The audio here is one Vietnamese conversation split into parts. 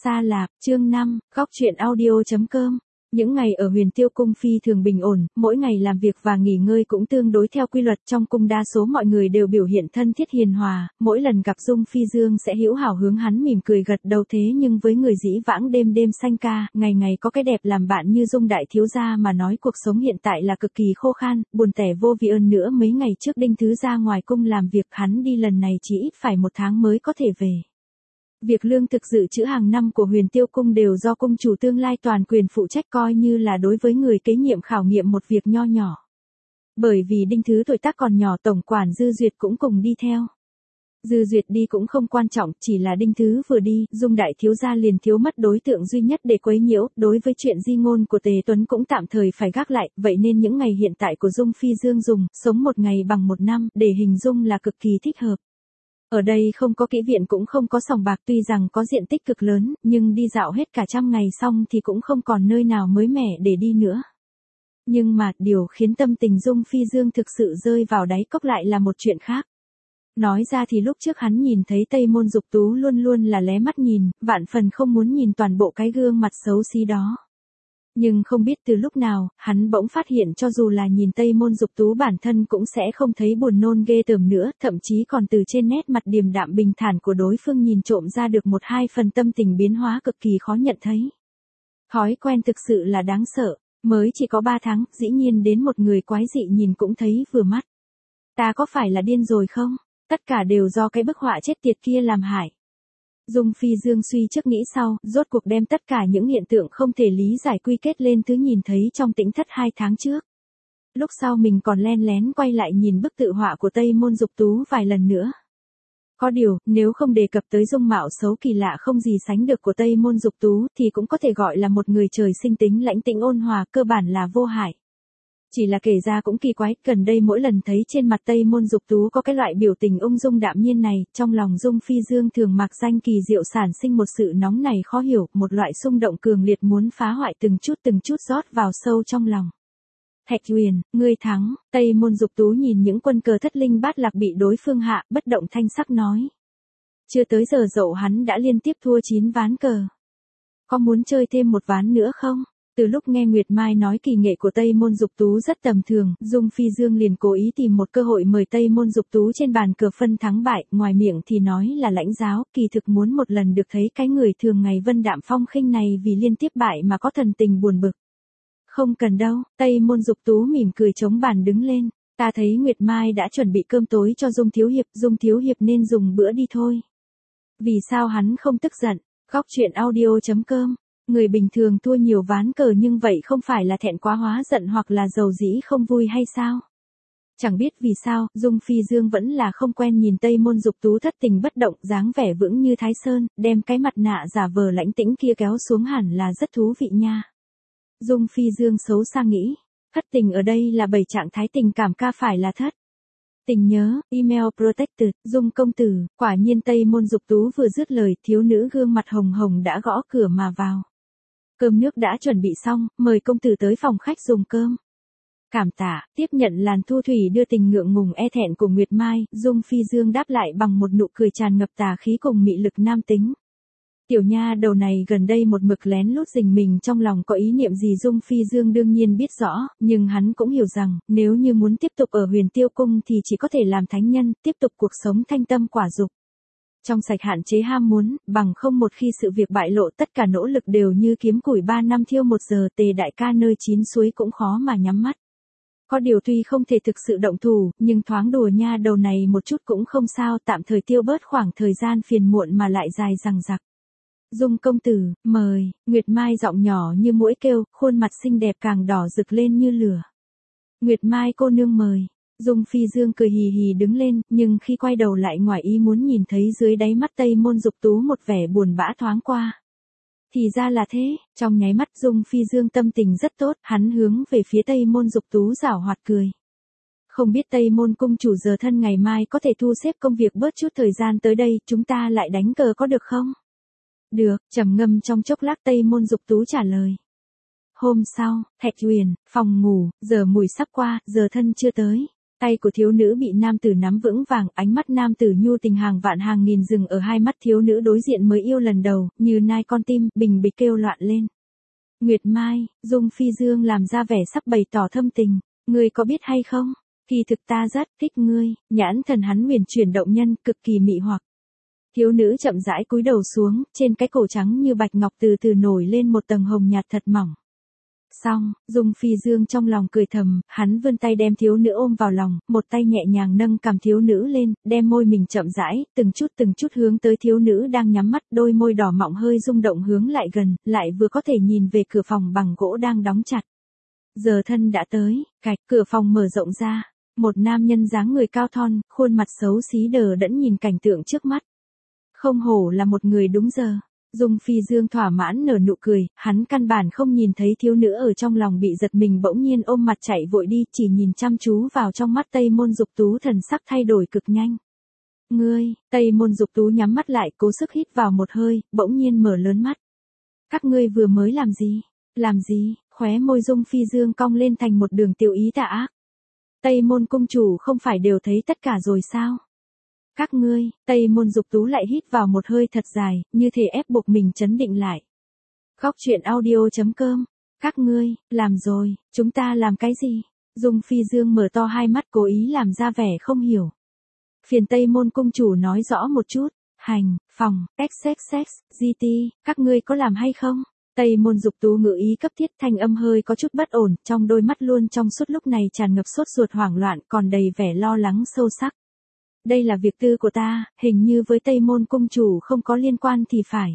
Sa Lạp, chương 5, góc truyện audio.com. Những ngày ở Huyền Tiêu Cung phi thường bình ổn, mỗi ngày làm việc và nghỉ ngơi cũng tương đối theo quy luật. Trong cung đa số mọi người đều biểu hiện thân thiết hiền hòa, mỗi lần gặp Dung Phi Dương sẽ hữu hảo hướng hắn mỉm cười gật đầu. Thế nhưng với người dĩ vãng đêm đêm sanh ca, ngày ngày có cái đẹp làm bạn như Dung đại thiếu gia mà nói, cuộc sống hiện tại là cực kỳ khô khan, buồn tẻ vô vị. Hơn nữa mấy ngày trước Đinh Thứ ra ngoài cung làm việc, hắn đi lần này chỉ ít phải 1 tháng mới có thể về. Việc lương thực dự trữ hàng năm của Huyền Tiêu Cung đều do cung chủ tương lai toàn quyền phụ trách, coi như là đối với người kế nhiệm khảo nghiệm một việc nho nhỏ. Bởi vì Đinh Thứ tuổi tác còn nhỏ, tổng quản Dư Duyệt cũng cùng đi theo. Dư Duyệt đi cũng không quan trọng, chỉ là Đinh Thứ vừa đi, Dung đại thiếu gia liền thiếu mất đối tượng duy nhất để quấy nhiễu. Đối với chuyện di ngôn của Tề Tuấn cũng tạm thời phải gác lại, vậy nên những ngày hiện tại của Dung Phi Dương dùng sống 1 ngày bằng 1 năm để hình dung là cực kỳ thích hợp. Ở đây không có kỹ viện cũng không có sòng bạc, tuy rằng có diện tích cực lớn, nhưng đi dạo hết cả 100 ngày xong thì cũng không còn nơi nào mới mẻ để đi nữa. Nhưng mà, điều khiến tâm tình Dung Phi Dương thực sự rơi vào đáy cốc lại là một chuyện khác. Nói ra thì lúc trước hắn nhìn thấy Tây Môn Dục Tú luôn luôn là lé mắt nhìn, vạn phần không muốn nhìn toàn bộ cái gương mặt xấu xí đó. Nhưng không biết từ lúc nào, hắn bỗng phát hiện cho dù là nhìn Tây Môn Dục Tú bản thân cũng sẽ không thấy buồn nôn ghê tởm nữa, thậm chí còn từ trên nét mặt điềm đạm bình thản của đối phương nhìn trộm ra được 1-2 phần tâm tình biến hóa cực kỳ khó nhận thấy. Thói quen thực sự là đáng sợ, mới chỉ có 3 tháng, dĩ nhiên đến một người quái dị nhìn cũng thấy vừa mắt. Ta có phải là điên rồi không? Tất cả đều do cái bức họa chết tiệt kia làm hại. Dung Phi Dương suy trước nghĩ sau, rốt cuộc đem tất cả những hiện tượng không thể lý giải quy kết lên thứ nhìn thấy trong Tĩnh Thất 2 tháng trước. Lúc sau mình còn len lén quay lại nhìn bức tự họa của Tây Môn Dục Tú vài lần nữa. Có điều, nếu không đề cập tới dung mạo xấu kỳ lạ không gì sánh được của Tây Môn Dục Tú thì cũng có thể gọi là một người trời sinh tính lãnh tĩnh ôn hòa, cơ bản là vô hại. Chỉ là kể ra cũng kỳ quái, gần đây mỗi lần thấy trên mặt Tây Môn Dục Tú có cái loại biểu tình ung dung đạm nhiên này, trong lòng Dung Phi Dương thường mặc danh kỳ diệu sản sinh một sự nóng này khó hiểu, một loại xung động cường liệt muốn phá hoại từng chút rót vào sâu trong lòng. Thạch Huyền, ngươi thắng. Tây Môn Dục Tú nhìn những quân cờ thất linh bát lạc bị đối phương hạ, bất động thanh sắc nói. Chưa tới giờ dậu hắn đã liên tiếp thua 9 ván cờ. Có muốn chơi thêm 1 ván nữa không? Từ lúc nghe Nguyệt Mai nói kỳ nghệ của Tây Môn Dục Tú rất tầm thường, Dung Phi Dương liền cố ý tìm một cơ hội mời Tây Môn Dục Tú trên bàn cờ phân thắng bại, ngoài miệng thì nói là lãnh giáo, kỳ thực muốn một lần được thấy cái người thường ngày vân đạm phong khinh này vì liên tiếp bại mà có thần tình buồn bực. Không cần đâu, Tây Môn Dục Tú mỉm cười chống bàn đứng lên, ta thấy Nguyệt Mai đã chuẩn bị cơm tối cho Dung Thiếu Hiệp nên dùng bữa đi thôi. Vì sao hắn không tức giận? Góc truyện audio.com. Người bình thường thua nhiều ván cờ nhưng vậy không phải là thẹn quá hóa giận hoặc là giàu dĩ không vui hay sao? Chẳng biết vì sao, Dung Phi Dương vẫn là không quen nhìn Tây Môn Dục Tú thất tình bất động, dáng vẻ vững như Thái Sơn, đem cái mặt nạ giả vờ lãnh tĩnh kia kéo xuống hẳn là rất thú vị nha. Dung Phi Dương xấu xa nghĩ, thất tình ở đây là 7 trạng thái tình cảm ca phải là thất. Tình nhớ, email protected, Dung công tử, quả nhiên Tây Môn Dục Tú vừa dứt lời, thiếu nữ gương mặt hồng hồng đã gõ cửa mà vào. Cơm nước đã chuẩn bị xong, mời công tử tới phòng khách dùng cơm. Cảm tạ, tiếp nhận làn thu thủy đưa tình ngượng ngùng e thẹn của Nguyệt Mai, Dung Phi Dương đáp lại bằng một nụ cười tràn ngập tà khí cùng mị lực nam tính. Tiểu nha đầu này gần đây một mực lén lút rình mình trong lòng có ý niệm gì Dung Phi Dương đương nhiên biết rõ, nhưng hắn cũng hiểu rằng, nếu như muốn tiếp tục ở Huyền Tiêu Cung thì chỉ có thể làm thánh nhân, tiếp tục cuộc sống thanh tâm quả dục. Trong sạch hạn chế ham muốn, bằng không một khi sự việc bại lộ tất cả nỗ lực đều như kiếm củi 3 năm thiêu 1 giờ, Tề đại ca nơi 9 suối cũng khó mà nhắm mắt. Có điều tuy không thể thực sự động thủ, nhưng thoáng đùa nha đầu này một chút cũng không sao, tạm thời tiêu bớt khoảng thời gian phiền muộn mà lại dài dằng dặc. Dung công tử, mời, Nguyệt Mai giọng nhỏ như muỗi kêu, khuôn mặt xinh đẹp càng đỏ rực lên như lửa. Nguyệt Mai cô nương mời. Dung Phi Dương cười hì hì đứng lên, nhưng khi quay đầu lại ngoài ý muốn nhìn thấy dưới đáy mắt Tây Môn Dục Tú một vẻ buồn bã thoáng qua. Thì ra là thế, trong nháy mắt Dung Phi Dương tâm tình rất tốt, hắn hướng về phía Tây Môn Dục Tú giảo hoạt cười. Không biết Tây Môn cung chủ giờ thân ngày mai có thể thu xếp công việc bớt chút thời gian tới đây, chúng ta lại đánh cờ có được không? Được, trầm ngâm trong chốc lát Tây Môn Dục Tú trả lời. Hôm sau, Thạch Huyền, phòng ngủ, giờ mùi sắp qua, giờ thân chưa tới. Tay của thiếu nữ bị nam tử nắm vững vàng, ánh mắt nam tử nhu tình hàng vạn hàng nghìn dừng ở hai mắt thiếu nữ đối diện mới yêu lần đầu, như nai con tim, bình bịch kêu loạn lên. Nguyệt Mai, Dung Phi Dương làm ra vẻ sắp bày tỏ thâm tình, ngươi có biết hay không? Kỳ thực ta rất thích ngươi, nhãn thần hắn huyền chuyển động nhân, cực kỳ mị hoặc. Thiếu nữ chậm rãi cúi đầu xuống, trên cái cổ trắng như bạch ngọc từ từ nổi lên một tầng hồng nhạt thật mỏng. Xong, Dung Phi Dương trong lòng cười thầm, hắn vươn tay đem thiếu nữ ôm vào lòng, một tay nhẹ nhàng nâng cằm thiếu nữ lên, đem môi mình chậm rãi, từng chút hướng tới thiếu nữ đang nhắm mắt, đôi môi đỏ mọng hơi rung động hướng lại gần, lại vừa có thể nhìn về cửa phòng bằng gỗ đang đóng chặt. Giờ thân đã tới, cạch, cửa phòng mở rộng ra, một nam nhân dáng người cao thon, khuôn mặt xấu xí đờ đẫn nhìn cảnh tượng trước mắt. Không hổ là một người đúng giờ. Dung Phi Dương thỏa mãn nở nụ cười, hắn căn bản không nhìn thấy thiếu nữ ở trong lòng bị giật mình bỗng nhiên ôm mặt chạy vội đi, chỉ nhìn chăm chú vào trong mắt Tây Môn Dục Tú, thần sắc thay đổi cực nhanh. Ngươi, Tây Môn Dục Tú nhắm mắt lại, cố sức hít vào một hơi, bỗng nhiên mở lớn mắt. Các ngươi vừa mới làm gì? Làm gì? Khóe môi Dung Phi Dương cong lên thành một đường tiêu ý tà ác. Tây Môn cung chủ không phải đều thấy tất cả rồi sao? Các ngươi, Tây Môn Dục Tú lại hít vào một hơi thật dài, như thể ép buộc mình trấn định lại. Góc truyện audio.com. Các ngươi, làm rồi, chúng ta làm cái gì? Dung Phi Dương mở to hai mắt cố ý làm ra vẻ không hiểu. Phiền Tây Môn cung chủ nói rõ một chút. Hành, phòng, XXX, GT, các ngươi có làm hay không? Tây Môn Dục Tú ngữ ý cấp thiết, thanh âm hơi có chút bất ổn, trong đôi mắt luôn trong suốt lúc này tràn ngập sốt ruột hoảng loạn, còn đầy vẻ lo lắng sâu sắc. Đây là việc tư của ta, hình như với Tây Môn cung chủ không có liên quan thì phải.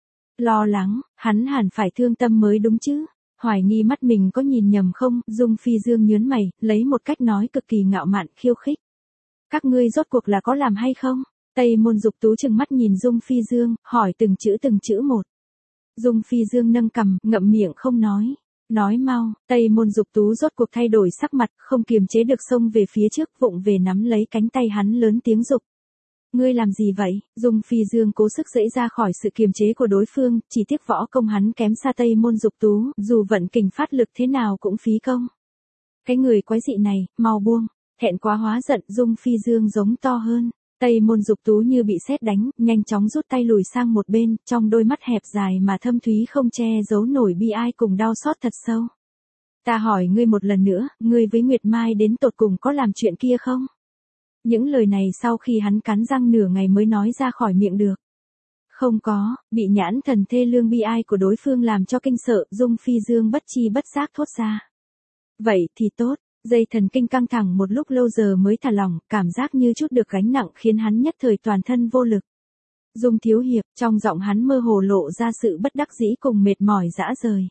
Lo lắng, hắn hẳn phải thương tâm mới đúng chứ. Hoài nghi mắt mình có nhìn nhầm không, Dung Phi Dương nhớn mày, lấy một cách nói cực kỳ ngạo mạn, khiêu khích. Các ngươi rốt cuộc là có làm hay không? Tây Môn Dục Tú trừng mắt nhìn Dung Phi Dương, hỏi từng chữ một. Dung Phi Dương nâng cằm, ngậm miệng không nói. Nói mau, Tây Môn Dục Tú rốt cuộc thay đổi sắc mặt, không kiềm chế được xông về phía trước, vụng về nắm lấy cánh tay hắn lớn tiếng dục. Ngươi làm gì vậy? Dung Phi Dương cố sức giãy ra khỏi sự kiềm chế của đối phương, chỉ tiếc võ công hắn kém xa Tây Môn Dục Tú, dù vận kình phát lực thế nào cũng phí công. Cái người quái dị này, mau buông, hẹn quá hóa giận, Dung Phi Dương giống to hơn. Tây Môn Dục Tú như bị sét đánh, nhanh chóng rút tay lùi sang một bên, trong đôi mắt hẹp dài mà thâm thúy không che giấu nổi bi ai cùng đau xót thật sâu. Ta hỏi ngươi một lần nữa, ngươi với Nguyệt Mai đến tột cùng có làm chuyện kia không? Những lời này sau khi hắn cắn răng nửa ngày mới nói ra khỏi miệng được. Không có, bị nhãn thần thê lương bi ai của đối phương làm cho kinh sợ, Dung Phi Dương bất chi bất giác thốt ra. Vậy thì tốt. Dây thần kinh căng thẳng một lúc lâu giờ mới thả lỏng, cảm giác như chút được gánh nặng khiến hắn nhất thời toàn thân vô lực. Dung thiếu hiệp, trong giọng hắn mơ hồ lộ ra sự bất đắc dĩ cùng mệt mỏi dã rời.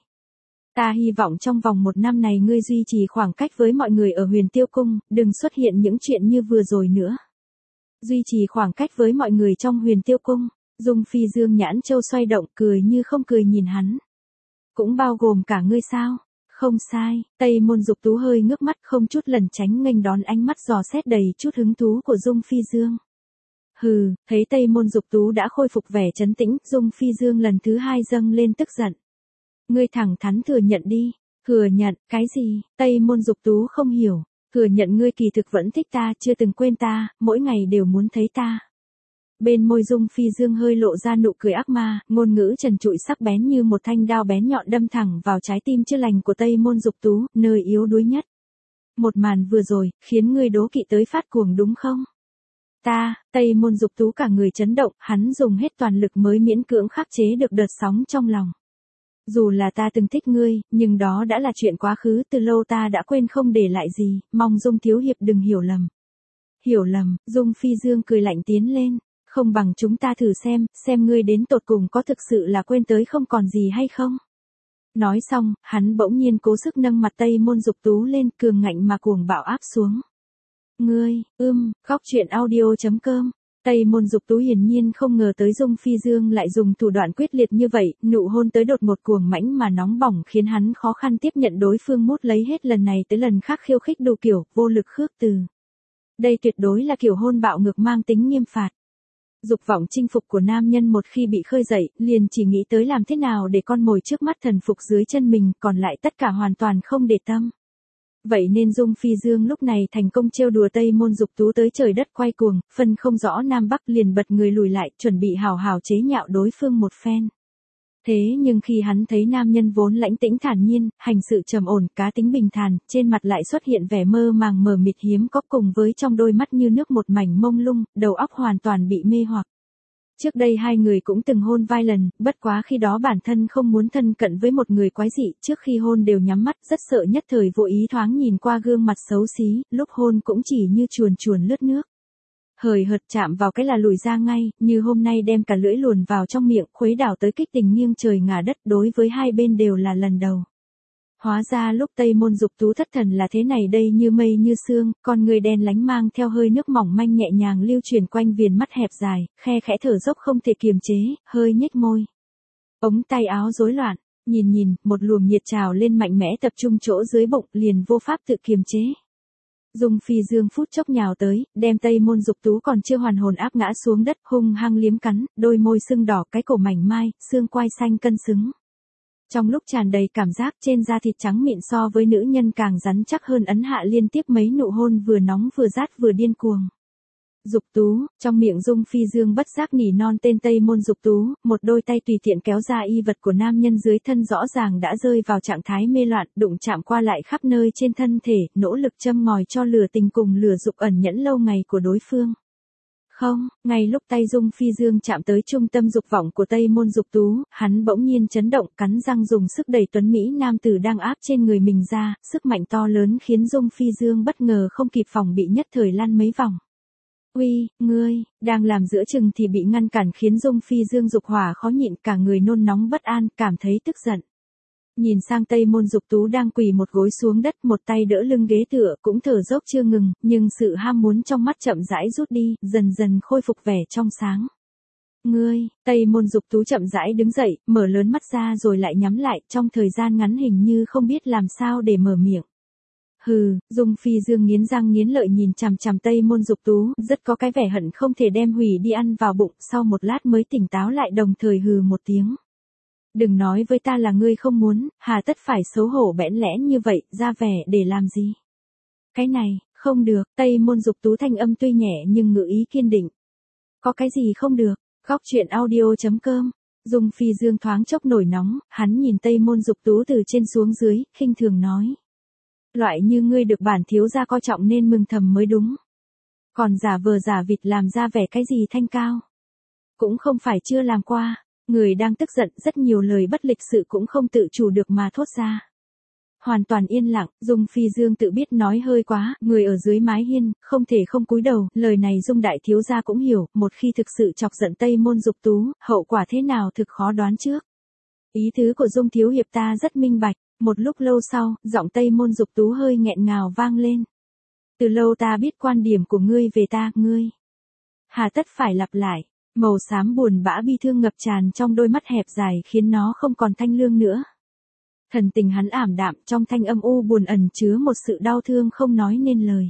Ta hy vọng trong vòng 1 năm này ngươi duy trì khoảng cách với mọi người ở Huyền Tiêu Cung, đừng xuất hiện những chuyện như vừa rồi nữa. Duy trì khoảng cách với mọi người trong Huyền Tiêu Cung, Dung Phi Dương nhãn châu xoay động, cười như không cười nhìn hắn. Cũng bao gồm cả ngươi sao? Không sai, Tây Môn Dục Tú hơi ngước mắt không chút lẩn tránh nghênh đón ánh mắt dò xét đầy chút hứng thú của Dung Phi Dương. Hừ, thấy Tây Môn Dục Tú đã khôi phục vẻ trấn tĩnh, Dung Phi Dương lần thứ 2 dâng lên tức giận. Ngươi thẳng thắn thừa nhận đi. Thừa nhận, cái gì? Tây Môn Dục Tú không hiểu. Thừa nhận ngươi kỳ thực vẫn thích ta, chưa từng quên ta, mỗi ngày đều muốn thấy ta. Bên môi Dung Phi Dương hơi lộ ra nụ cười ác ma, ngôn ngữ trần trụi sắc bén như một thanh đao bén nhọn đâm thẳng vào trái tim chữa lành của Tây Môn Dục Tú, nơi yếu đuối nhất. Một màn vừa rồi, khiến ngươi đố kỵ tới phát cuồng đúng không? Tây Môn Dục Tú cả người chấn động, hắn dùng hết toàn lực mới miễn cưỡng khắc chế được đợt sóng trong lòng. Dù là ta từng thích ngươi, nhưng đó đã là chuyện quá khứ, từ lâu ta đã quên không để lại gì, mong Dung thiếu hiệp đừng hiểu lầm. Hiểu lầm, Dung Phi Dương cười lạnh tiến lên. Không bằng chúng ta thử xem ngươi đến tột cùng có thực sự là quên tới không còn gì hay không. Nói xong, hắn bỗng nhiên cố sức nâng mặt Tây Môn Dục Tú lên, cường ngạnh mà cuồng bạo áp xuống. Ngươi, góc truyện audio.com. Tây Môn Dục Tú hiển nhiên không ngờ tới Dung Phi Dương lại dùng thủ đoạn quyết liệt như vậy, nụ hôn tới đột ngột cuồng mãnh mà nóng bỏng khiến hắn khó khăn tiếp nhận đối phương mút lấy hết lần này tới lần khác khiêu khích đủ kiểu, vô lực khước từ. Đây tuyệt đối là kiểu hôn bạo ngược mang tính nghiêm phạt. Dục vọng chinh phục của nam nhân một khi bị khơi dậy, liền chỉ nghĩ tới làm thế nào để con mồi trước mắt thần phục dưới chân mình, còn lại tất cả hoàn toàn không để tâm. Vậy nên Dung Phi Dương lúc này thành công trêu đùa Tây Môn Dục Tú tới trời đất quay cuồng, phân không rõ Nam Bắc liền bật người lùi lại, chuẩn bị hào hào chế nhạo đối phương một phen. Thế nhưng khi hắn thấy nam nhân vốn lãnh tĩnh thản nhiên, hành sự trầm ổn, cá tính bình thản, trên mặt lại xuất hiện vẻ mơ màng mờ mịt hiếm có cùng với trong đôi mắt như nước một mảnh mông lung, đầu óc hoàn toàn bị mê hoặc. Trước đây hai người cũng từng hôn vài lần, bất quá khi đó bản thân không muốn thân cận với một người quái dị, trước khi hôn đều nhắm mắt, rất sợ nhất thời vô ý thoáng nhìn qua gương mặt xấu xí, lúc hôn cũng chỉ như chuồn chuồn lướt nước. Hời hợt chạm vào cái là lùi ra ngay, như hôm nay đem cả lưỡi luồn vào trong miệng, khuấy đảo tới kích tình nghiêng trời ngả đất, đối với hai bên đều là lần đầu. Hóa ra lúc Tây Môn Dục Tú thất thần là thế này đây, như mây như sương, con người đen lánh mang theo hơi nước mỏng manh nhẹ nhàng lưu truyền quanh viền mắt hẹp dài, khe khẽ thở dốc không thể kiềm chế, hơi nhếch môi. Ống tay áo rối loạn, nhìn, một luồng nhiệt trào lên mạnh mẽ tập trung chỗ dưới bụng, liền vô pháp tự kiềm chế. Dung Phi Dương phút chốc nhào tới, đem Tây Môn Dục Tú còn chưa hoàn hồn áp ngã xuống đất, hung hăng liếm cắn, đôi môi sưng đỏ, cái cổ mảnh mai, xương quai xanh cân xứng. Trong lúc tràn đầy cảm giác, trên da thịt trắng mịn so với nữ nhân càng rắn chắc hơn, ấn hạ liên tiếp mấy nụ hôn vừa nóng vừa rát vừa điên cuồng. Dục Tú, trong miệng Dung Phi Dương bất giác nỉ non tên Tây Môn Dục Tú, một đôi tay tùy tiện kéo ra y vật của nam nhân dưới thân rõ ràng đã rơi vào trạng thái mê loạn, đụng chạm qua lại khắp nơi trên thân thể, nỗ lực châm ngòi cho lửa tình cùng lửa dục ẩn nhẫn lâu ngày của đối phương. Không, ngay lúc tay Dung Phi Dương chạm tới trung tâm dục vọng của Tây Môn Dục Tú, hắn bỗng nhiên chấn động, cắn răng dùng sức đẩy tuấn Mỹ nam tử đang áp trên người mình ra, sức mạnh to lớn khiến Dung Phi Dương bất ngờ không kịp phòng bị nhất thời lăn mấy vòng. Uy, ngươi, đang làm giữa chừng thì bị ngăn cản khiến Dung Phi Dương dục hỏa khó nhịn, cả người nôn nóng bất an, cảm thấy tức giận. Nhìn sang Tây Môn Dục Tú đang quỳ một gối xuống đất, một tay đỡ lưng ghế tựa, cũng thở dốc chưa ngừng, nhưng sự ham muốn trong mắt chậm rãi rút đi, dần dần khôi phục vẻ trong sáng. Ngươi, Tây Môn Dục Tú chậm rãi đứng dậy, mở lớn mắt ra rồi lại nhắm lại, trong thời gian ngắn hình như không biết làm sao để mở miệng. Hừ, Dung Phi Dương nghiến răng nghiến lợi nhìn chằm chằm Tây Môn Dục Tú, rất có cái vẻ hận không thể đem hủy đi ăn vào bụng, sau một lát mới tỉnh táo lại, đồng thời hừ một tiếng. Đừng nói với ta là ngươi không muốn, hà tất phải xấu hổ bẽn lẽn như vậy, ra vẻ để làm gì? Cái này, không được, Tây Môn Dục Tú thanh âm tuy nhẹ nhưng ngữ ý kiên định. Có cái gì không được? Góc truyện audio.com. Dung Phi Dương thoáng chốc nổi nóng, hắn nhìn Tây Môn Dục Tú từ trên xuống dưới, khinh thường nói. Loại như ngươi được bản thiếu gia coi trọng nên mừng thầm mới đúng. Còn giả vờ giả vịt làm ra vẻ cái gì thanh cao. Cũng không phải chưa làm qua. Người đang tức giận, rất nhiều lời bất lịch sự cũng không tự chủ được mà thốt ra. Hoàn toàn yên lặng, Dung Phi Dương tự biết nói hơi quá, người ở dưới mái hiên, không thể không cúi đầu, lời này Dung đại thiếu gia cũng hiểu, một khi thực sự chọc giận Tây Môn Dục Tú, hậu quả thế nào thực khó đoán trước. Ý tứ của Dung thiếu hiệp ta rất minh bạch, một lúc lâu sau, giọng Tây Môn Dục Tú hơi nghẹn ngào vang lên. Từ lâu ta biết quan điểm của ngươi về ta, ngươi. Hà tất phải lặp lại. Màu xám buồn bã bi thương ngập tràn trong đôi mắt hẹp dài khiến nó không còn thanh lương nữa. Thần tình hắn ảm đạm, trong thanh âm u buồn ẩn chứa một sự đau thương không nói nên lời.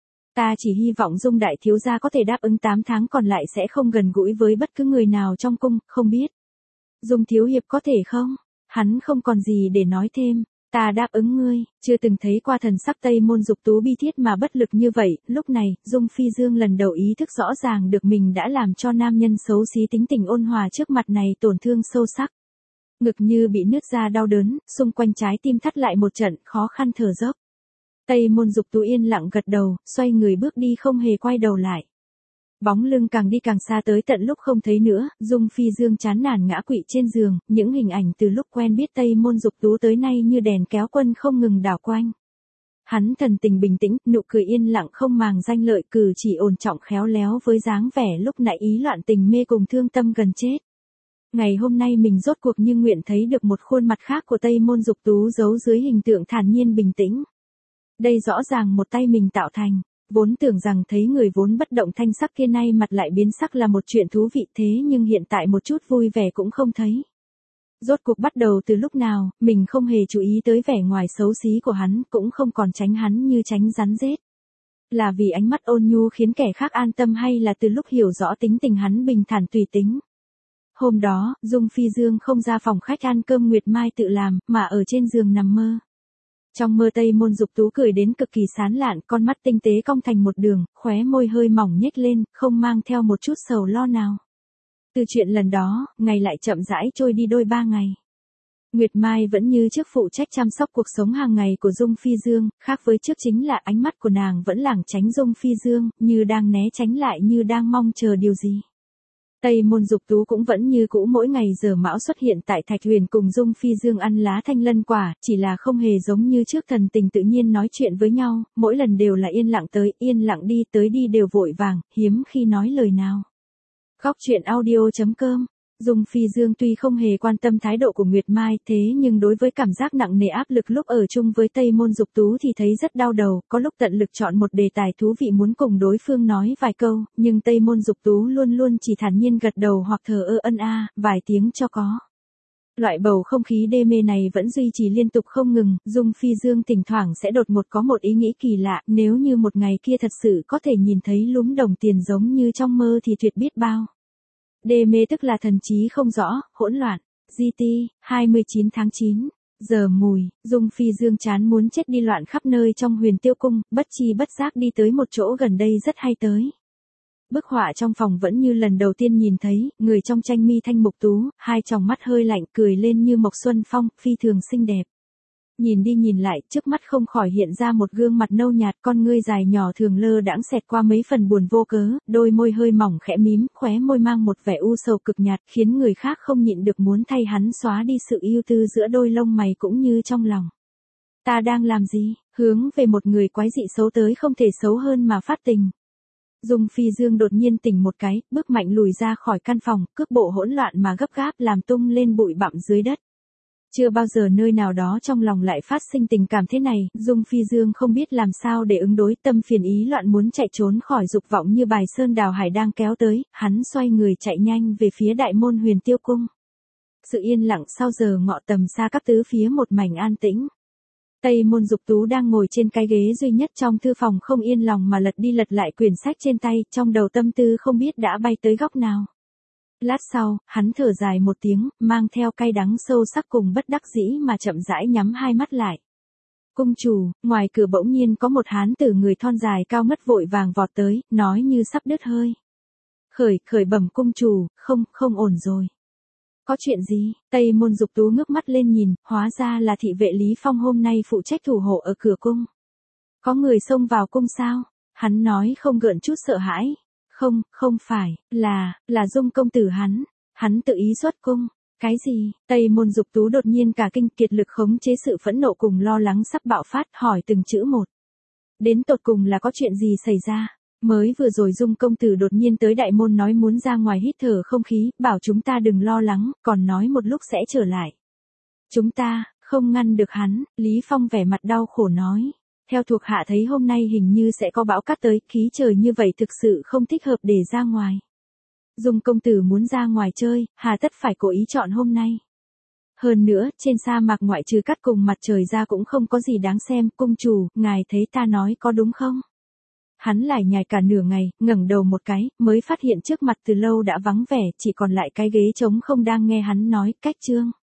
Ta chỉ hy vọng Dung đại thiếu gia có thể đáp ứng 8 tháng còn lại sẽ không gần gũi với bất cứ người nào trong cung, không biết. Dung thiếu hiệp có thể không? Hắn không còn gì để nói thêm. Ta đáp ứng ngươi, chưa từng thấy qua thần sắc Tây Môn Dục Tú bi thiết mà bất lực như vậy, lúc này, Dung Phi Dương lần đầu ý thức rõ ràng được mình đã làm cho nam nhân xấu xí tính tình ôn hòa trước mặt này tổn thương sâu sắc. Ngực như bị nứt ra đau đớn, xung quanh trái tim thắt lại một trận, khó khăn thở dốc. Tây Môn Dục Tú yên lặng gật đầu, xoay người bước đi không hề quay đầu lại. Bóng lưng càng đi càng xa tới tận lúc không thấy nữa, Dung Phi Dương chán nản ngã quỵ trên giường, những hình ảnh từ lúc quen biết Tây Môn Dục Tú tới nay như đèn kéo quân không ngừng đảo quanh. Hắn thần tình bình tĩnh, nụ cười yên lặng không màng danh lợi, cử chỉ ổn trọng khéo léo với dáng vẻ lúc nãy ý loạn tình mê cùng thương tâm gần chết. Ngày hôm nay mình rốt cuộc như nguyện thấy được một khuôn mặt khác của Tây Môn Dục Tú giấu dưới hình tượng thản nhiên bình tĩnh. Đây rõ ràng một tay mình tạo thành. Vốn tưởng rằng thấy người vốn bất động thanh sắc kia nay mặt lại biến sắc là một chuyện thú vị, thế nhưng hiện tại một chút vui vẻ cũng không thấy. Rốt cuộc bắt đầu từ lúc nào, mình không hề chú ý tới vẻ ngoài xấu xí của hắn, cũng không còn tránh hắn như tránh rắn rết. Là vì ánh mắt ôn nhu khiến kẻ khác an tâm hay là từ lúc hiểu rõ tính tình hắn bình thản tùy tính. Hôm đó, Dung Phi Dương không ra phòng khách ăn cơm Nguyệt Mai tự làm, mà ở trên giường nằm mơ. Trong mơ Tây Môn Dục Tú cười đến cực kỳ sán lạn, con mắt tinh tế cong thành một đường, khóe môi hơi mỏng nhếch lên, không mang theo một chút sầu lo nào. Từ chuyện lần đó, ngày lại chậm rãi trôi đi đôi 3 ngày. Nguyệt Mai vẫn như trước phụ trách chăm sóc cuộc sống hàng ngày của Dung Phi Dương, khác với trước chính là ánh mắt của nàng vẫn lảng tránh Dung Phi Dương, như đang né tránh lại như đang mong chờ điều gì. Tây Môn Dục Tú cũng vẫn như cũ mỗi ngày giờ mão xuất hiện tại Thạch Huyền cùng Dung Phi Dương ăn lá thanh lân quả, chỉ là không hề giống như trước thần tình tự nhiên nói chuyện với nhau, mỗi lần đều là yên lặng tới, yên lặng đi, tới đi đều vội vàng, hiếm khi nói lời nào. Góc truyện audio.com. Dung Phi Dương tuy không hề quan tâm thái độ của Nguyệt Mai, thế nhưng đối với cảm giác nặng nề áp lực lúc ở chung với Tây Môn Dục Tú thì thấy rất đau đầu, có lúc tận lực chọn một đề tài thú vị muốn cùng đối phương nói vài câu, nhưng Tây Môn Dục Tú luôn luôn chỉ thản nhiên gật đầu hoặc thờ ơ ân a, vài tiếng cho có. Loại bầu không khí đê mê này vẫn duy trì liên tục không ngừng, Dung Phi Dương thỉnh thoảng sẽ đột ngột có một ý nghĩ kỳ lạ, nếu như một ngày kia thật sự có thể nhìn thấy lúm đồng tiền giống như trong mơ thì tuyệt biết bao. Đê mê tức là thần trí không rõ, hỗn loạn. GT, 29 tháng 9, giờ mùi, Dung Phi Dương chán muốn chết đi loạn khắp nơi trong Huyền Tiêu Cung, bất chi bất giác đi tới một chỗ gần đây rất hay tới. Bức họa trong phòng vẫn như lần đầu tiên nhìn thấy, người trong tranh mi thanh mục tú, hai tròng mắt hơi lạnh cười lên như mộc xuân phong, phi thường xinh đẹp. Nhìn đi nhìn lại, trước mắt không khỏi hiện ra một gương mặt nâu nhạt, con ngươi dài nhỏ thường lơ đãng xẹt qua mấy phần buồn vô cớ, đôi môi hơi mỏng khẽ mím, khóe môi mang một vẻ u sầu cực nhạt, khiến người khác không nhịn được muốn thay hắn xóa đi sự ưu tư giữa đôi lông mày cũng như trong lòng. Ta đang làm gì? Hướng về một người quái dị xấu tới không thể xấu hơn mà phát tình. Dung Phi Dương đột nhiên tỉnh một cái, bước mạnh lùi ra khỏi căn phòng, cước bộ hỗn loạn mà gấp gáp làm tung lên bụi bặm dưới đất. Chưa bao giờ nơi nào đó trong lòng lại phát sinh tình cảm thế này, Dung Phi Dương không biết làm sao để ứng đối, tâm phiền ý loạn muốn chạy trốn khỏi dục vọng như bài sơn đào hải đang kéo tới, hắn xoay người chạy nhanh về phía đại môn Huyền Tiêu Cung. Sự yên lặng sau giờ ngọ tầm xa các tứ phía một mảnh an tĩnh. Tây Môn Dục Tú đang ngồi trên cái ghế duy nhất trong thư phòng không yên lòng mà lật đi lật lại quyển sách trên tay, trong đầu tâm tư không biết đã bay tới góc nào. Lát sau, hắn thở dài một tiếng, mang theo cay đắng sâu sắc cùng bất đắc dĩ mà chậm rãi nhắm hai mắt lại. Cung chủ, ngoài cửa bỗng nhiên có một hán tử người thon dài cao ngất vội vàng vọt tới, nói như sắp đứt hơi. Khởi bẩm cung chủ, không ổn rồi. Có chuyện gì? Tây Môn Dục Tú ngước mắt lên nhìn, hóa ra là thị vệ Lý Phong hôm nay phụ trách thủ hộ ở cửa cung. Có người xông vào cung sao? Hắn nói không gợn chút sợ hãi. Không phải, là Dung công tử hắn tự ý xuất cung. Cái gì? Tây Môn Dục Tú đột nhiên cả kinh, kiệt lực khống chế sự phẫn nộ cùng lo lắng sắp bạo phát, hỏi từng chữ một. Đến tột cùng là có chuyện gì xảy ra? Mới vừa rồi Dung công tử đột nhiên tới đại môn nói muốn ra ngoài hít thở không khí, bảo chúng ta đừng lo lắng, còn nói một lúc sẽ trở lại. Chúng ta, không ngăn được hắn, Lý Phong vẻ mặt đau khổ nói. Theo thuộc hạ thấy hôm nay hình như sẽ có bão cát tới, khí trời như vậy thực sự không thích hợp để ra ngoài. Dung công tử muốn ra ngoài chơi, hà tất phải cố ý chọn hôm nay. Hơn nữa, trên sa mạc ngoại trừ cát cùng mặt trời ra cũng không có gì đáng xem, cung chủ, ngài thấy ta nói có đúng không? Hắn lải nhải cả nửa ngày, ngẩng đầu một cái, mới phát hiện trước mặt từ lâu đã vắng vẻ, chỉ còn lại cái ghế trống không đang nghe hắn nói, cách chương.